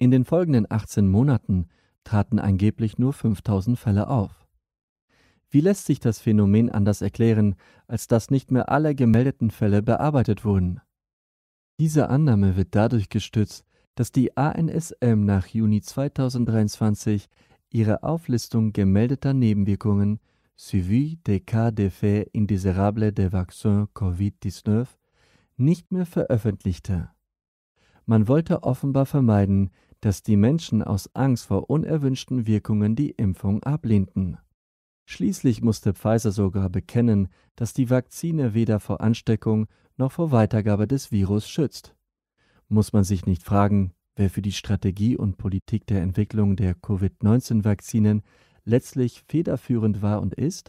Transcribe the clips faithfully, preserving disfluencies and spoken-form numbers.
In den folgenden achtzehn Monaten traten angeblich nur fünftausend Fälle auf. Wie lässt sich das Phänomen anders erklären, als dass nicht mehr alle gemeldeten Fälle bearbeitet wurden? Diese Annahme wird dadurch gestützt, dass die A N S M nach Juni zweitausenddreiundzwanzig ihre Auflistung gemeldeter Nebenwirkungen Suivi des cas d'effets indésirables des vaccins Covid neunzehn nicht mehr veröffentlichte. Man wollte offenbar vermeiden, dass die Menschen aus Angst vor unerwünschten Wirkungen die Impfung ablehnten. Schließlich musste Pfizer sogar bekennen, dass die Vakzine weder vor Ansteckung noch vor Weitergabe des Virus schützt. Muss man sich nicht fragen, wer für die Strategie und Politik der Entwicklung der Covid neunzehn Vakzinen letztlich federführend war und ist?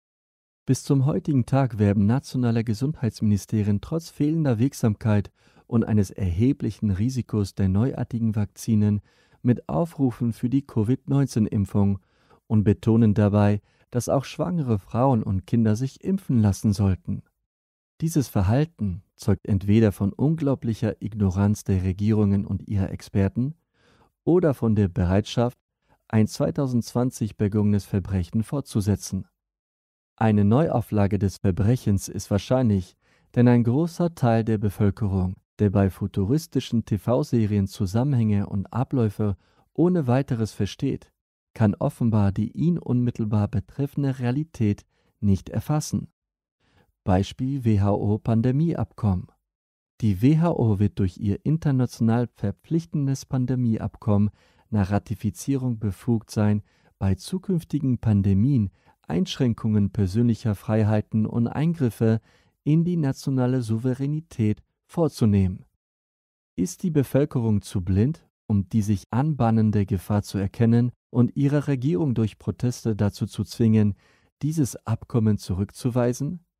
Bis zum heutigen Tag werben nationale Gesundheitsministerien trotz fehlender Wirksamkeit und eines erheblichen Risikos der neuartigen Vakzinen mit Aufrufen für die Covid neunzehn Impfung und betonen dabei, dass auch schwangere Frauen und Kinder sich impfen lassen sollten. Dieses Verhalten zeugt entweder von unglaublicher Ignoranz der Regierungen und ihrer Experten oder von der Bereitschaft, ein zweitausendzwanzig begangenes Verbrechen fortzusetzen. Eine Neuauflage des Verbrechens ist wahrscheinlich, denn ein großer Teil der Bevölkerung, der bei futuristischen T V-Serien Zusammenhänge und Abläufe ohne weiteres versteht, kann offenbar die ihn unmittelbar betreffende Realität nicht erfassen. Beispiel W H O-Pandemieabkommen. Die W H O wird durch ihr international verpflichtendes Pandemieabkommen nach Ratifizierung befugt sein, bei zukünftigen Pandemien Einschränkungen persönlicher Freiheiten und Eingriffe in die nationale Souveränität vorzunehmen. Ist die Bevölkerung zu blind, um die sich anbahnende Gefahr zu erkennen und ihre Regierung durch Proteste dazu zu zwingen, dieses Abkommen zurückzuweisen?